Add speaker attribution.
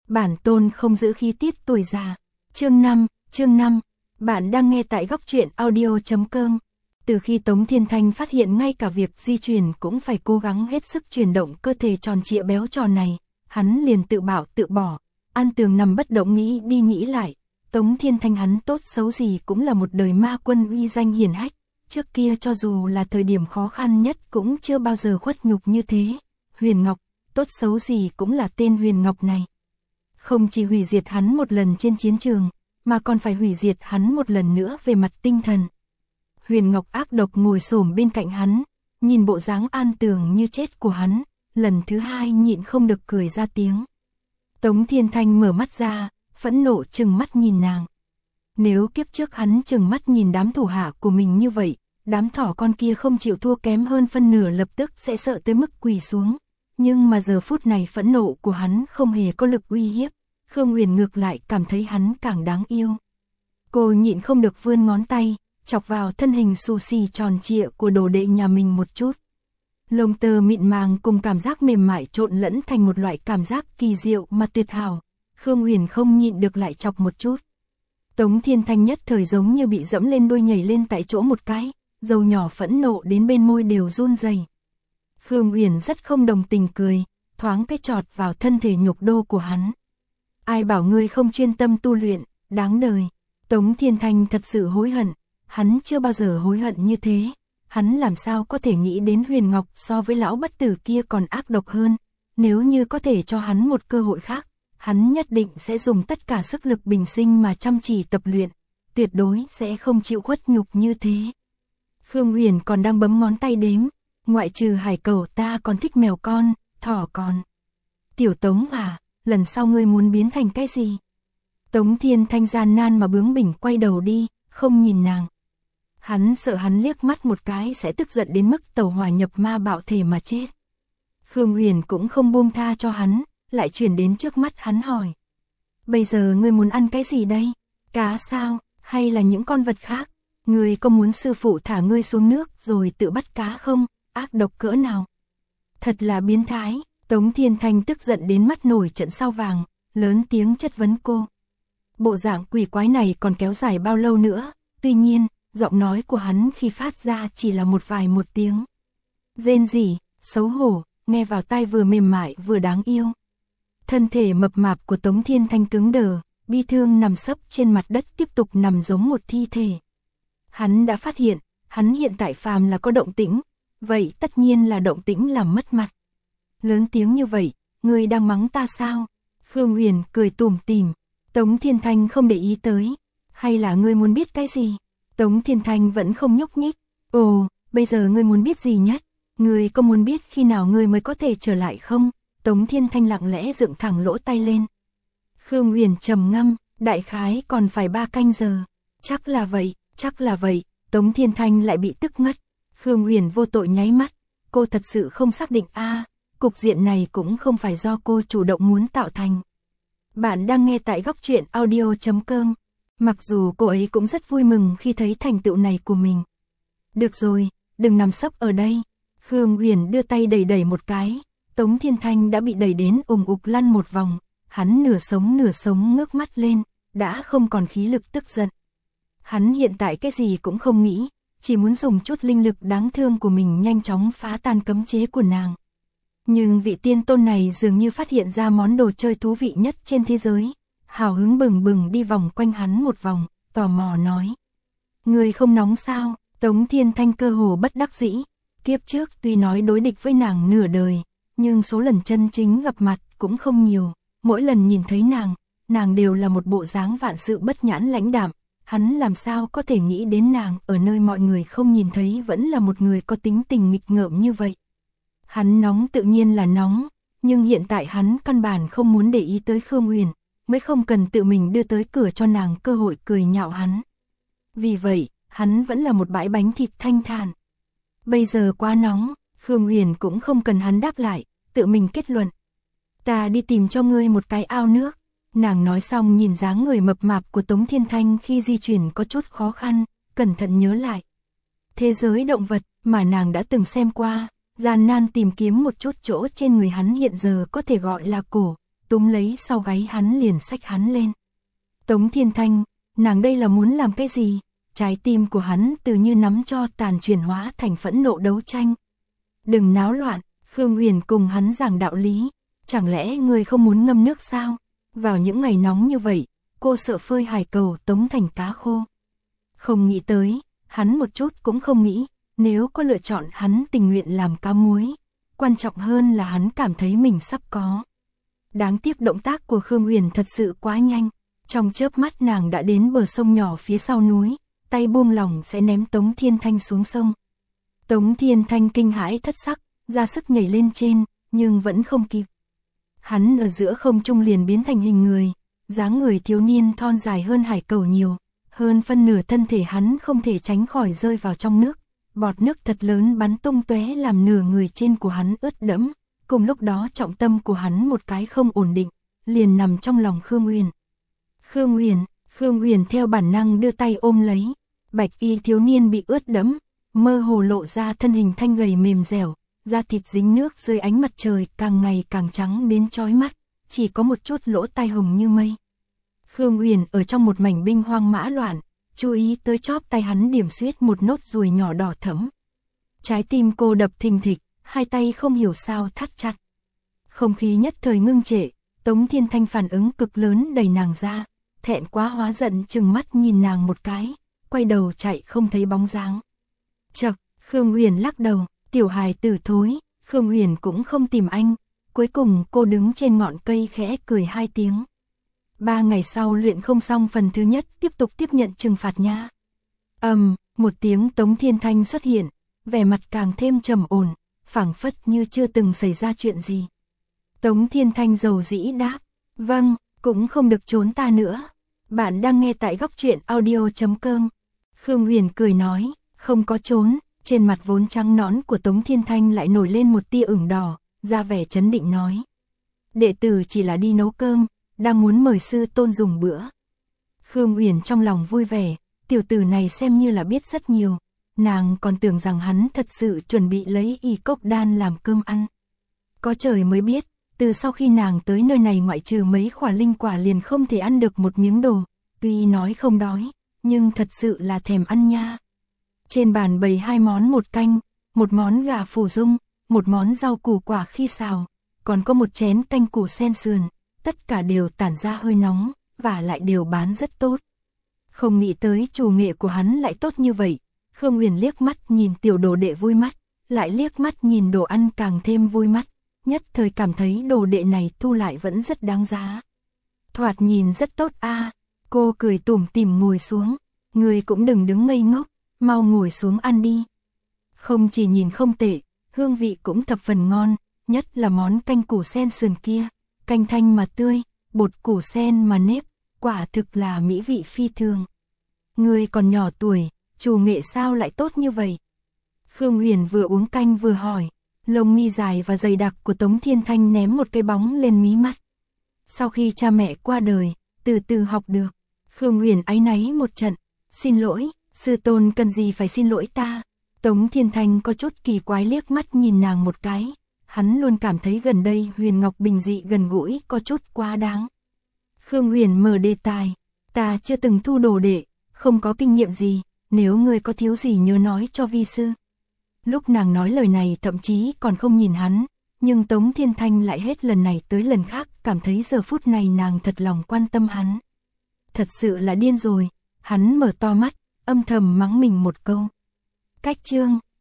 Speaker 1: Bản tôn không giữ khí tiết tuổi già. Chương 5, bạn đang nghe tại góc truyện audio.com. Từ khi Tống Thiên Thanh phát hiện ngay cả việc di chuyển cũng phải cố gắng hết sức chuyển động cơ thể tròn trịa béo tròn này, hắn liền tự bảo tự bỏ, an tường nằm bất động nghĩ đi nghĩ lại. Tống Thiên Thanh hắn tốt xấu gì cũng là một đời ma quân uy danh hiển hách, trước kia cho dù là thời điểm khó khăn nhất cũng chưa bao giờ khuất nhục như thế. Huyền Ngọc, tốt xấu gì cũng là tên Huyền Ngọc này. Không chỉ hủy diệt hắn một lần trên chiến trường, mà còn phải hủy diệt hắn một lần nữa về mặt tinh thần. Huyền Ngọc ác độc ngồi xổm bên cạnh hắn, nhìn bộ dáng an tường như chết của hắn, lần thứ hai nhịn không được cười ra tiếng. Tống Thiên Thanh mở mắt ra, phẫn nộ trừng mắt nhìn nàng. Nếu kiếp trước hắn trừng mắt nhìn đám thủ hạ của mình như vậy, đám thỏ con kia không chịu thua kém hơn phân nửa lập tức sẽ sợ tới mức quỳ xuống. Nhưng mà giờ phút này phẫn nộ của hắn không hề có lực uy hiếp, Khương Uyển ngược lại cảm thấy hắn càng đáng yêu. Cô nhịn không được vươn ngón tay, chọc vào thân hình xù xì tròn trịa của đồ đệ nhà mình một chút. Lông tơ mịn màng cùng cảm giác mềm mại trộn lẫn thành một loại cảm giác kỳ diệu mà tuyệt hảo. Khương Uyển không nhịn được lại chọc một chút. Tống Thiên Thanh nhất thời giống như bị dẫm lên đuôi nhảy lên tại chỗ một cái, dầu nhỏ phẫn nộ đến bên môi đều run rẩy. Khương Uyển rất không đồng tình cười, thoáng cái chọt vào thân thể nhục đô của hắn. Ai bảo ngươi không chuyên tâm tu luyện, đáng đời. Tống Thiên Thanh thật sự hối hận, hắn chưa bao giờ hối hận như thế. Hắn làm sao có thể nghĩ đến Huyền Ngọc so với lão bất tử kia còn ác độc hơn. Nếu như có thể cho hắn một cơ hội khác, hắn nhất định sẽ dùng tất cả sức lực bình sinh mà chăm chỉ tập luyện, tuyệt đối sẽ không chịu khuất nhục như thế. Khương Uyển còn đang bấm ngón tay đếm, ngoại trừ hải cẩu ta còn thích mèo con, thỏ con. Tiểu Tống à, lần sau ngươi muốn biến thành cái gì? Tống Thiên Thanh gian nan mà bướng bỉnh quay đầu đi, không nhìn nàng. Hắn sợ hắn liếc mắt một cái sẽ tức giận đến mức tẩu hỏa nhập ma bạo thể mà chết. Khương Uyển cũng không buông tha cho hắn, lại chuyển đến trước mắt hắn hỏi. Bây giờ ngươi muốn ăn cái gì đây? Cá sao, hay là những con vật khác? Ngươi có muốn sư phụ thả ngươi xuống nước rồi tự bắt cá không? Ác độc cỡ nào? Thật là biến thái. Tống Thiên Thanh tức giận đến mắt nổi trận sao vàng, lớn tiếng chất vấn cô. Bộ dạng quỷ quái này còn kéo dài bao lâu nữa? Tuy nhiên, giọng nói của hắn khi phát ra chỉ là một tiếng. Rên rỉ, xấu hổ, nghe vào tai vừa mềm mại vừa đáng yêu. Thân thể mập mạp của Tống Thiên Thanh cứng đờ, bi thương nằm sấp trên mặt đất tiếp tục nằm giống một thi thể. Hắn đã phát hiện, hắn hiện tại phàm là có động tĩnh, vậy tất nhiên là động tĩnh làm mất mặt. Lớn tiếng như vậy, ngươi đang mắng ta sao? Khương Uyển cười tủm tỉm. Tống Thiên Thanh không để ý tới. Hay là ngươi muốn biết cái gì? Tống Thiên Thanh vẫn không nhúc nhích. Ồ, bây giờ ngươi muốn biết gì nhất? Ngươi có muốn biết khi nào ngươi mới có thể trở lại không? Tống Thiên Thanh lặng lẽ dựng thẳng lỗ tai lên. Khương Uyển trầm ngâm, đại khái còn phải 3 canh giờ. Chắc là vậy. Tống Thiên Thanh lại bị tức ngất. Khương Uyển vô tội nháy mắt. Cô thật sự không xác định cục diện này cũng không phải do cô chủ động muốn tạo thành. Bạn đang nghe tại góc truyện audio.com. Mặc dù cô ấy cũng rất vui mừng khi thấy thành tựu này của mình. Được rồi, đừng nằm sấp ở đây. Khương Uyển đưa tay đẩy một cái. Tống Thiên Thanh đã bị đẩy đến ùng ục lăn một vòng. Hắn nửa sống ngước mắt lên, đã không còn khí lực tức giận. Hắn hiện tại cái gì cũng không nghĩ, chỉ muốn dùng chút linh lực đáng thương của mình nhanh chóng phá tan cấm chế của nàng. Nhưng vị tiên tôn này dường như phát hiện ra món đồ chơi thú vị nhất trên thế giới. Hào hứng bừng bừng đi vòng quanh hắn một vòng, tò mò nói. Người không nóng sao? Tống Thiên Thanh cơ hồ bất đắc dĩ. Kiếp trước tuy nói đối địch với nàng nửa đời, nhưng số lần chân chính gặp mặt cũng không nhiều. Mỗi lần nhìn thấy nàng đều là một bộ dáng vạn sự bất nhãn lãnh đạm. Hắn làm sao có thể nghĩ đến nàng ở nơi mọi người không nhìn thấy vẫn là một người có tính tình nghịch ngợm như vậy. Hắn nóng tự nhiên là nóng, nhưng hiện tại hắn căn bản không muốn để ý tới Khương Uyển, mới không cần tự mình đưa tới cửa cho nàng cơ hội cười nhạo hắn. Vì vậy, hắn vẫn là một bãi bánh thịt thanh thản. Bây giờ quá nóng, Khương Uyển cũng không cần hắn đáp lại, tự mình kết luận. Ta đi tìm cho ngươi một cái ao nước. Nàng nói xong nhìn dáng người mập mạp của Tống Thiên Thanh khi di chuyển có chút khó khăn, cẩn thận nhớ lại. Thế giới động vật mà nàng đã từng xem qua, gian nan tìm kiếm một chút chỗ trên người hắn hiện giờ có thể gọi là cổ, túm lấy sau gáy hắn liền xách hắn lên. Tống Thiên Thanh, nàng đây là muốn làm cái gì? Trái tim của hắn từ như nắm cho tàn chuyển hóa thành phẫn nộ đấu tranh. Đừng náo loạn, Khương Uyển cùng hắn giảng đạo lý. Chẳng lẽ ngươi không muốn ngâm nước sao? Vào những ngày nóng như vậy, cô sợ phơi hải cầu tống thành cá khô. Không nghĩ tới, hắn một chút cũng không nghĩ, nếu có lựa chọn hắn tình nguyện làm cá muối. Quan trọng hơn là hắn cảm thấy mình sắp có. Đáng tiếc động tác của Khương Uyển thật sự quá nhanh. Trong chớp mắt nàng đã đến bờ sông nhỏ phía sau núi, tay buông lỏng sẽ ném Tống Thiên Thanh xuống sông. Tống Thiên Thanh kinh hãi thất sắc, ra sức nhảy lên trên, nhưng vẫn không kịp. Hắn ở giữa không trung liền biến thành hình người, dáng người thiếu niên thon dài hơn hải cầu nhiều, hơn phân nửa thân thể hắn không thể tránh khỏi rơi vào trong nước. Bọt nước thật lớn bắn tung tóe làm nửa người trên của hắn ướt đẫm, cùng lúc đó trọng tâm của hắn một cái không ổn định, liền nằm trong lòng Khương Uyển. Khương Uyển theo bản năng đưa tay ôm lấy, bạch y thiếu niên bị ướt đẫm, mơ hồ lộ ra thân hình thanh gầy mềm dẻo, da thịt dính nước dưới ánh mặt trời càng ngày càng trắng đến chói mắt, chỉ có một chút lỗ tai hồng như mây. Khương Uyển ở trong một mảnh binh hoang mã loạn, chú ý tới chóp tay hắn điểm xuyết một nốt ruồi nhỏ đỏ thẫm. Trái tim cô đập thình thịch, hai tay không hiểu sao thắt chặt. Không khí nhất thời ngưng trệ, Tống Thiên Thanh phản ứng cực lớn đẩy nàng ra, thẹn quá hóa giận trừng mắt nhìn nàng một cái, quay đầu chạy không thấy bóng dáng. Chậc, Khương Uyển lắc đầu, tiểu hài tử thối, Khương Uyển cũng không tìm anh, cuối cùng cô đứng trên ngọn cây khẽ cười 2 tiếng. 3 ngày sau luyện không xong phần thứ nhất tiếp tục tiếp nhận trừng phạt nha. Một tiếng Tống Thiên Thanh xuất hiện, vẻ mặt càng thêm trầm ổn, phảng phất như chưa từng xảy ra chuyện gì. Tống Thiên Thanh dầu dĩ đáp, vâng, cũng không được trốn ta nữa. Bạn đang nghe tại góc truyện audio.com. Khương Uyển cười nói, không có trốn, trên mặt vốn trắng nõn của Tống Thiên Thanh lại nổi lên một tia ửng đỏ, ra vẻ trấn định nói. Đệ tử chỉ là đi nấu cơm, đang muốn mời sư tôn dùng bữa. Khương Uyển trong lòng vui vẻ, tiểu tử này xem như là biết rất nhiều, nàng còn tưởng rằng hắn thật sự chuẩn bị lấy y cốc đan làm cơm ăn. Có trời mới biết, từ sau khi nàng tới nơi này ngoại trừ mấy khỏa linh quả liền không thể ăn được một miếng đồ, tuy nói không đói, nhưng thật sự là thèm ăn nha. Trên bàn bày 2 món một canh, một món gà phủ dung, một món rau củ quả khi xào, còn có một chén canh củ sen sườn, tất cả đều tản ra hơi nóng, và lại đều bán rất tốt. Không nghĩ tới chủ nghệ của hắn lại tốt như vậy, Khương Uyển liếc mắt nhìn tiểu đồ đệ vui mắt, lại liếc mắt nhìn đồ ăn càng thêm vui mắt, nhất thời cảm thấy đồ đệ này thu lại vẫn rất đáng giá. Thoạt nhìn rất tốt a. Cô cười tủm tỉm ngồi xuống, người cũng đừng đứng ngây ngốc, mau ngồi xuống ăn đi. Không chỉ nhìn không tệ, hương vị cũng thập phần ngon, nhất là món canh củ sen sườn kia, canh thanh mà tươi, bột củ sen mà nếp, quả thực là mỹ vị phi thường. Người còn nhỏ tuổi, chủ nghệ sao lại tốt như vậy? Khương Uyển vừa uống canh vừa hỏi, lông mi dài và dày đặc của Tống Thiên Thanh ném một cái bóng lên mí mắt. Sau khi cha mẹ qua đời, từ từ học được. Khương Uyển áy náy một trận, xin lỗi, sư tôn cần gì phải xin lỗi ta. Tống Thiên Thanh có chút kỳ quái liếc mắt nhìn nàng một cái, hắn luôn cảm thấy gần đây Huyền Ngọc bình dị gần gũi có chút quá đáng. Khương Uyển mở đề tài, ta chưa từng thu đồ đệ, không có kinh nghiệm gì, nếu ngươi có thiếu gì nhớ nói cho vi sư. Lúc nàng nói lời này thậm chí còn không nhìn hắn, nhưng Tống Thiên Thanh lại hết lần này tới lần khác cảm thấy giờ phút này nàng thật lòng quan tâm hắn. Thật sự là điên rồi, hắn mở to mắt, âm thầm mắng mình một câu. Cách chương